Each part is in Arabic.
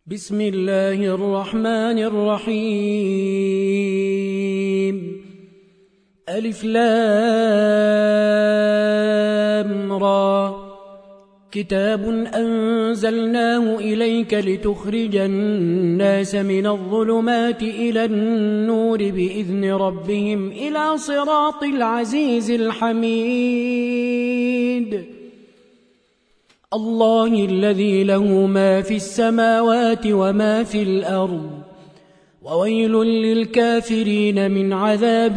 بسم الله الرحمن الرحيم. ألف لام را. كتاب أنزلناه إليك لتخرج الناس من الظلمات إلى النور بإذن ربهم إلى صراط العزيز الحميد. الله الذي له ما في السماوات وما في الأرض، وويل للكافرين من عذاب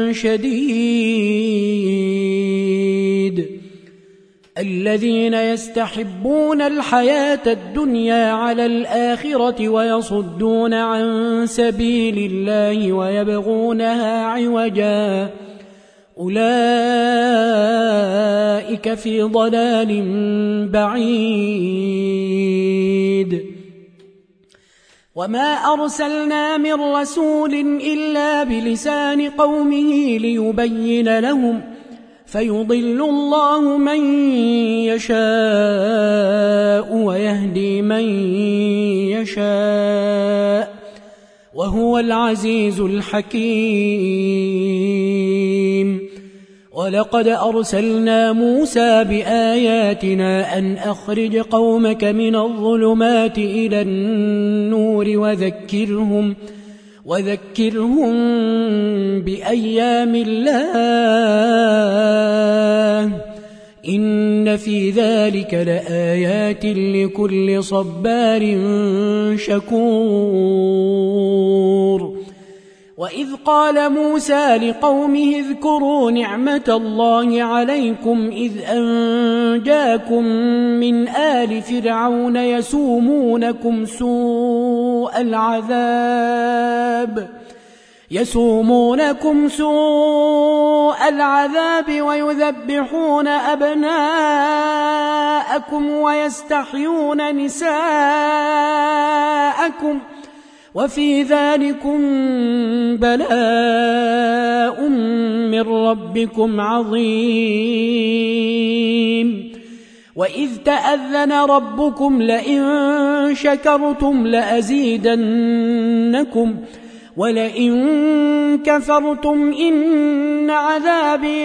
شديد. الذين يستحبون الحياة الدنيا على الآخرة ويصدون عن سبيل الله ويبغونها عوجا، أولئك في ضلال بعيد. وما أرسلنا من رسول إلا بلسان قومه ليبين لهم، فيضل الله من يشاء ويهدي من يشاء، وهو العزيز الحكيم. ولقد أرسلنا موسى بآياتنا أن أخرج قومك من الظلمات إلى النور وذكرهم بأيام الله، إن في ذلك لآيات لكل صبار شكور. وإذ قال موسى لقومه اذكروا نعمة الله عليكم إذ أنجاكم من آل فرعون يسومونكم سوء العذاب ويذبحون أبناءكم ويستحيون نساءكم، وفي ذلكم بلاء من ربكم عظيم. وإذ تأذن ربكم لئن شكرتم لأزيدنكم ولئن كفرتم إن عذابي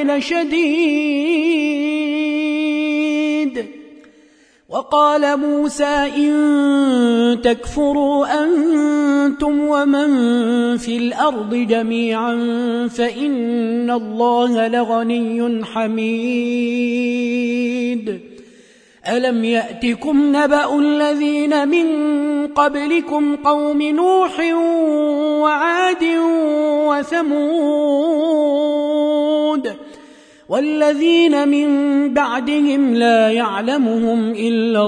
لشديد. وقال موسى إن تكفروا أنتم ومن في الأرض جميعا فإن الله لغني حميد. ألم يأتكم نبأ الذين من قبلكم قوم نوح وعاد وثمود والذين من بعدهم لا يعلمهم إلا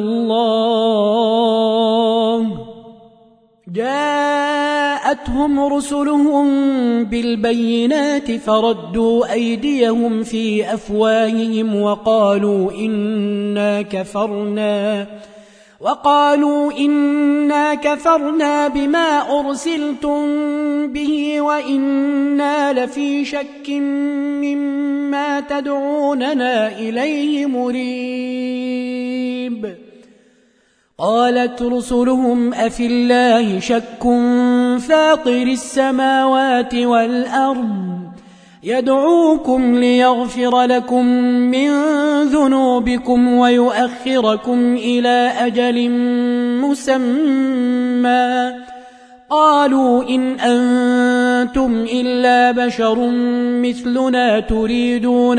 الله، جاءتهم رسلهم بالبينات فردوا أيديهم في أفواههم وقالوا إنا كفرنا بما أرسلتم به وإنا لفي شك مما تدعوننا إليه مريب. قالت رسلهم أفي الله شك فاطر السماوات والأرض يدعوكم ليغفر لكم من ذنوبكم ويؤخركم إلى أجل مسمى، قالوا إن أنتم إلا بشر مثلنا تريدون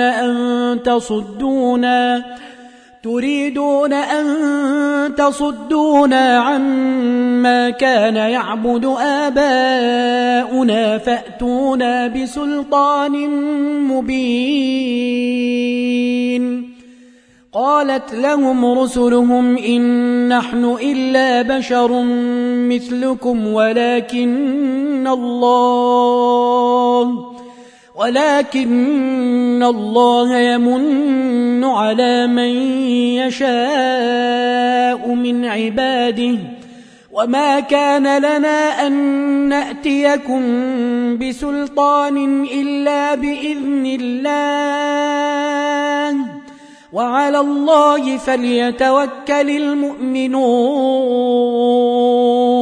أن تصدونا عما كان يعبد آباؤنا فأتونا بسلطان مبين. قالت لهم رسلهم إن نحن إلا بشر مثلكم ولكن الله يمن على من يشاء من عباده، وما كان لنا أن نأتيكم بسلطان إلا بإذن الله، وعلى الله فليتوكل المؤمنون.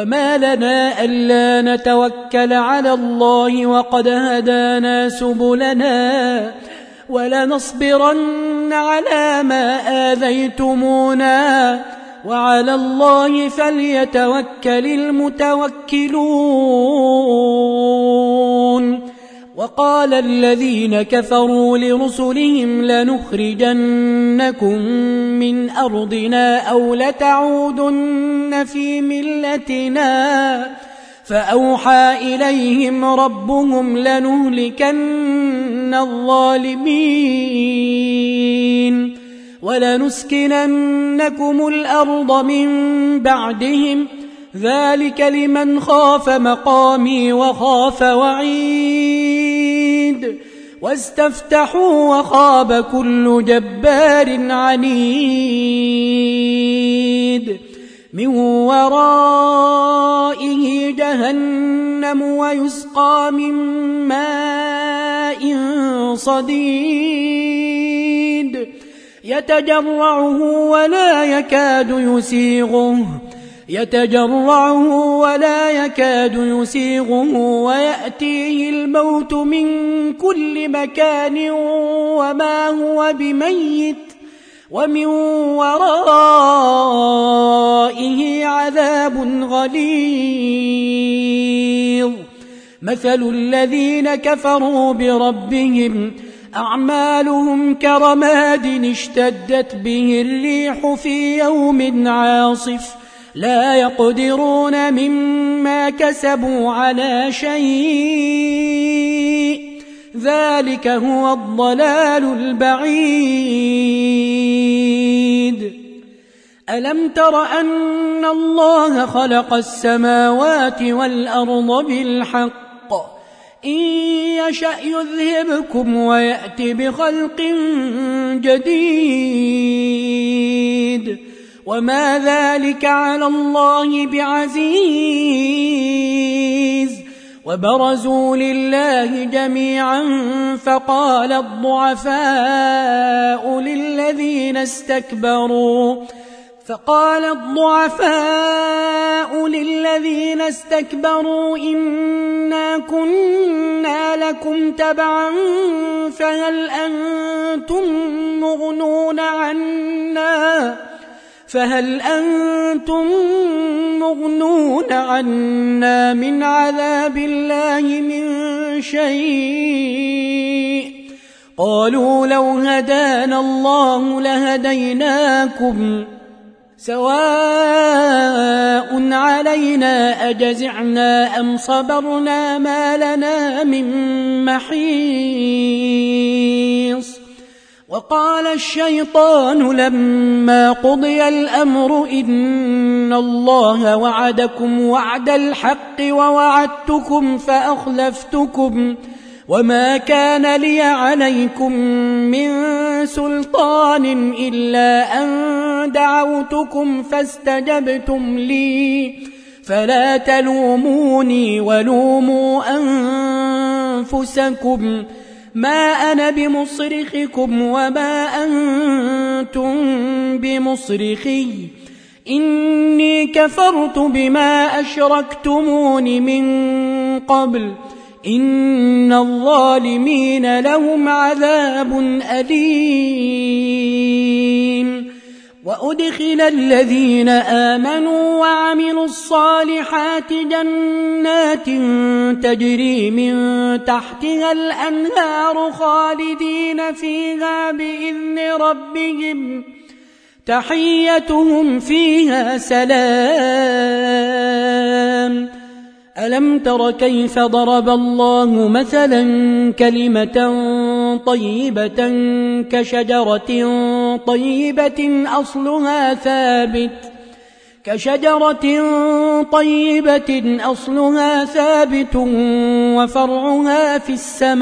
وما لنا ألا نتوكل على الله وقد هدانا سبلنا ولنصبرن على ما آذيتمونا وعلى الله فليتوكل المتوكلون. وقال الذين كفروا لرسلهم لنخرجنكم من أرضنا أو لتعودن في ملتنا فأوحى إليهم ربهم لنهلكن الظالمين ولنسكننكم الأرض من بعدهم ذلك لمن خاف مقامي وخاف وعيد واستفتحوا وخاب كل جبار عنيد من ورائه جهنم ويسقى من ماء صديد يتجرعه ولا يكاد يسيغه ويأتيه الموت من كل مكان وما هو بميت ومن ورائه عذاب غليظ. مثل الذين كفروا بربهم أعمالهم كرماد اشتدت به الريح في يوم عاصف لا يقدرون مما كسبوا على شيء ذلك هو الضلال البعيد. ألم تر أن الله خلق السماوات والأرض بالحق إن يشأ يذهبكم ويأت بخلق جديد وما ذلك على الله بعزيز. وبرزوا لله جميعا فقال الضعفاء للذين استكبروا إنا كنا لكم تبعا فهل أنتم مغنون عنا من عذاب الله من شيء قالوا لو هدانا الله لهديناكم سواء علينا أجزعنا أم صبرنا ما لنا من محيص. وقال الشيطان لما قضي الأمر إن الله وعدكم وعد الحق ووعدتكم فأخلفتكم وما كان لي عليكم من سلطان إلا أن دعوتكم فاستجبتم لي فلا تلوموني ولوموا أنفسكم ما أنا بمصرخكم وما أنتم بمصرخي إني كفرت بما أشركتمون من قبل إن الظالمين لهم عذاب أليم. وأدخل الذين آمنوا وعملوا الصالحات جنات تجري من تحتها الأنهار خالدين فيها بإذن ربهم تحيتهم فيها سلام. ألم تر كيف ضرب الله مثلا كلمة طيبة كشجرة طيبة أصلها ثابت وفرعها في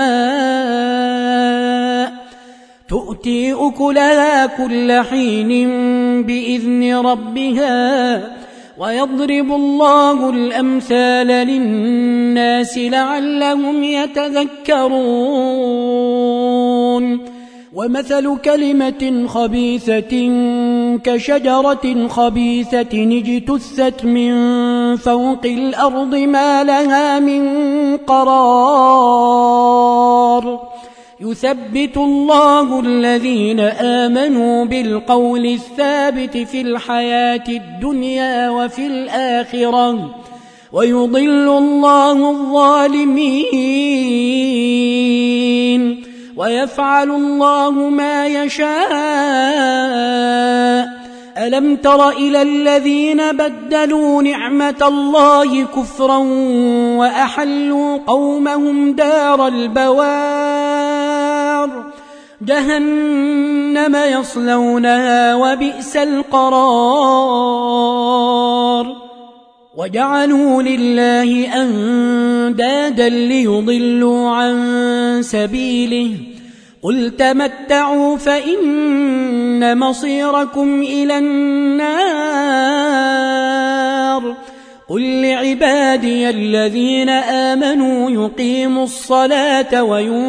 السماء تؤتي أكلها كل حين بإذن ربها ويضرب الله الأمثال للناس لعلهم يتذكرون. ومثل كلمة خبيثة كشجرة خبيثة اجتثت من فوق الأرض ما لها من قرار يثبت الله الذين آمنوا بالقول الثابت في الحياة الدنيا وفي الآخرة ويضل الله الظالمين ويفعل الله ما يشاء. ألم تر إلى الذين بدلوا نعمة الله كفرا وأحلوا قومهم دار البوار جهنم يصلونها وبئس القرار وجعلوا لله أندادا ليضلوا عن سبيله قل تمتعوا فإن مصيركم إلى النار قل لعبادي الذين آمنوا يقيموا الصلاة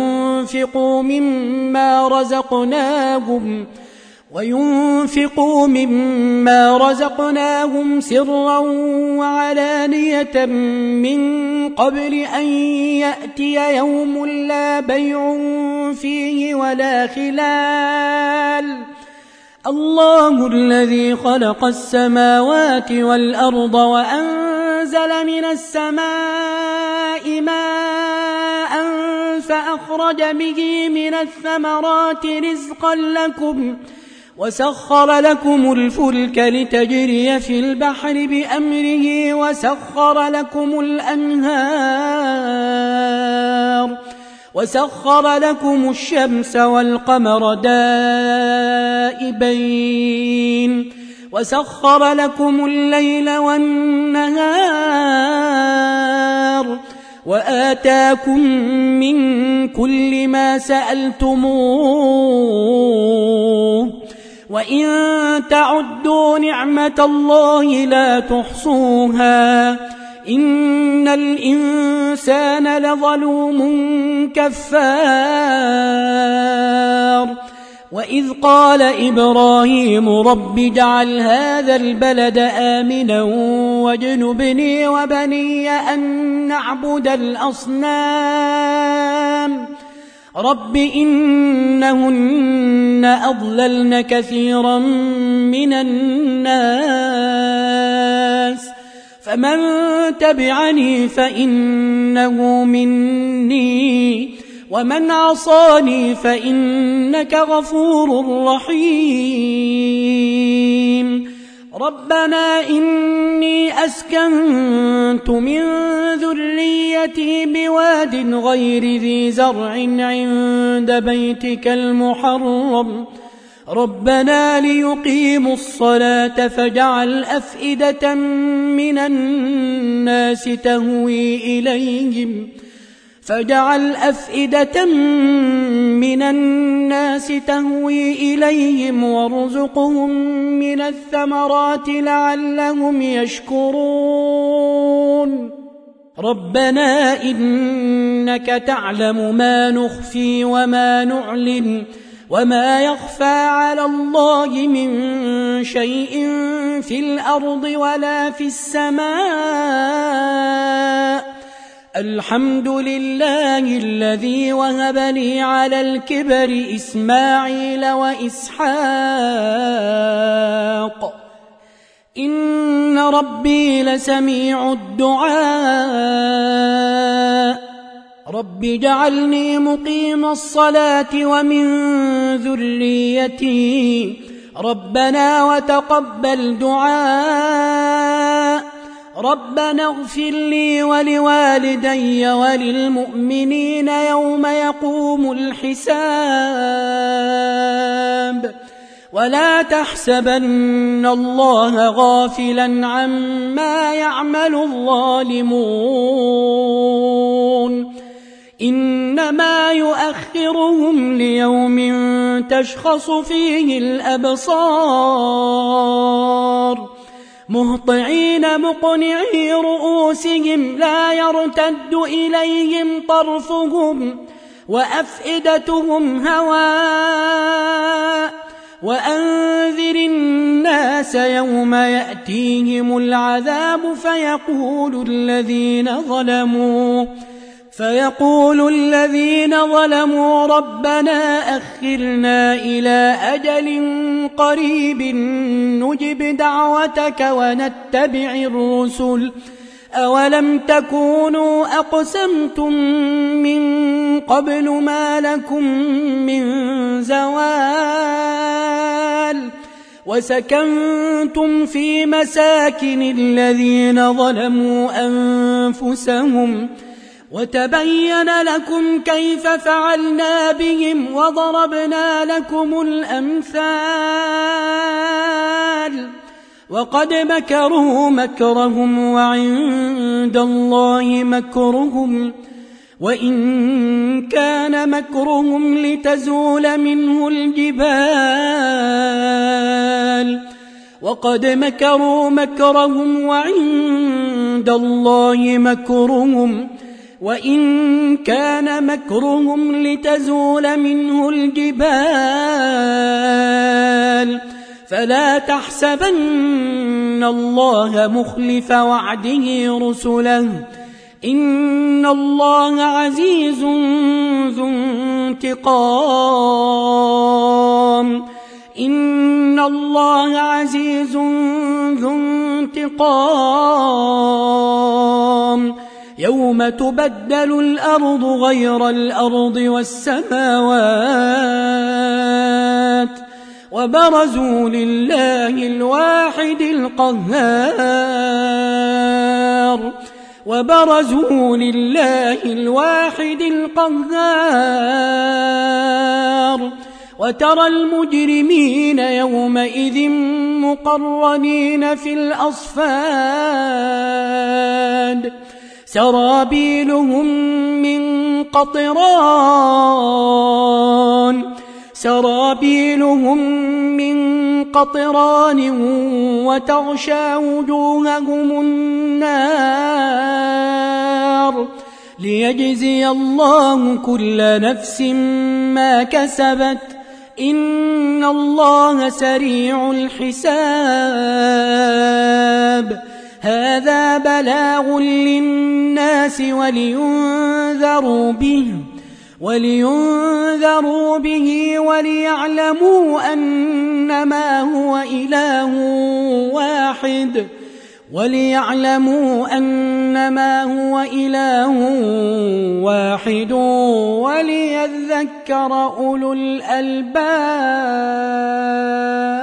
وينفقوا مما رزقناهم سرا وعلانية من قبل أن يأتي يوم لا بيع فيه ولا خلال الله الذي خلق السماوات والأرض وأنزل من السماء ماء فأخرج به من الثمرات رزقا لكم وسخر لكم الفلك لتجري في البحر بأمره وسخر لكم الشمس والقمر دائبين وسخر لكم الليل والنهار وآتاكم من كل ما سألتموه وإن تعدوا نعمة الله لا تحصوها إن الإنسان لظلوم كفار وإذ قال إبراهيم رب اجعل هذا البلد آمنا واجنبني وبني أن نعبد الأصنام رب إنهن أضللن كثيرا من الناس فمن تبعني فإنه مني ومن عصاني فإنك غفور رحيم ربنا إني أسكنت من ذريتي بواد غير ذي زرع عند بيتك المحرم ربنا ليقيموا الصلاة فاجعل أفئدة من الناس تهوي إليهم وارزقهم من الثمرات لعلهم يشكرون ربنا إنك تعلم ما نخفي وما نعلن وما يخفى على الله من شيء في الأرض ولا في السماء الحمد لله الذي وهب لي على الكبر إسماعيل وإسحاق إن ربي لسميع الدعاء رب اجعلني مقيم الصلاة ومن ذريتي ربنا وتقبل دعاء ربنا اغفر لي ولوالدي وللمؤمنين يوم يقوم الحساب ولا تحسبن الله غافلا عما يعمل الظالمون إنما يؤخرهم ليوم تشخص فيه الأبصار مهطعين مقنعي رؤوسهم لا يرتد إليهم طرفهم وأفئدتهم هواء وأنذر الناس يوم يأتيهم العذاب فيقول الذين ظلموا ربنا أخرنا إلى أجل قريب نجب دعوتك ونتبع الرسل أولم تكونوا أقسمتم من قبل ما لكم من زوال وسكنتم في مساكن الذين ظلموا أنفسهم وتبين لكم كيف فعلنا بهم وضربنا لكم الأمثال وقد مكروا مكرهم وعند الله مكرهم وإن كان مكرهم لتزول منه الجبال وقد مكروا مكرهم وعند الله مكرهم وإن كان مكرهم لتزول منه الجبال فلا تحسبن الله مخلف وعده رسله إن الله عزيز ذو انتقام إن الله عزيز ذو انتقام يوم تبدل الأرض غير الأرض والسماوات وبرزوا لله الواحد القهار وترى المجرمين يومئذ مقرنين في الأصفاد سرابيلهم من قطران وتغشى وجوههم النار ليجزي الله كل نفس ما كسبت إن الله سريع الحساب هذا بلاغ للناس ولينذروا به وليعلموا أنما هو إله واحد وليذكر أولو الألباب.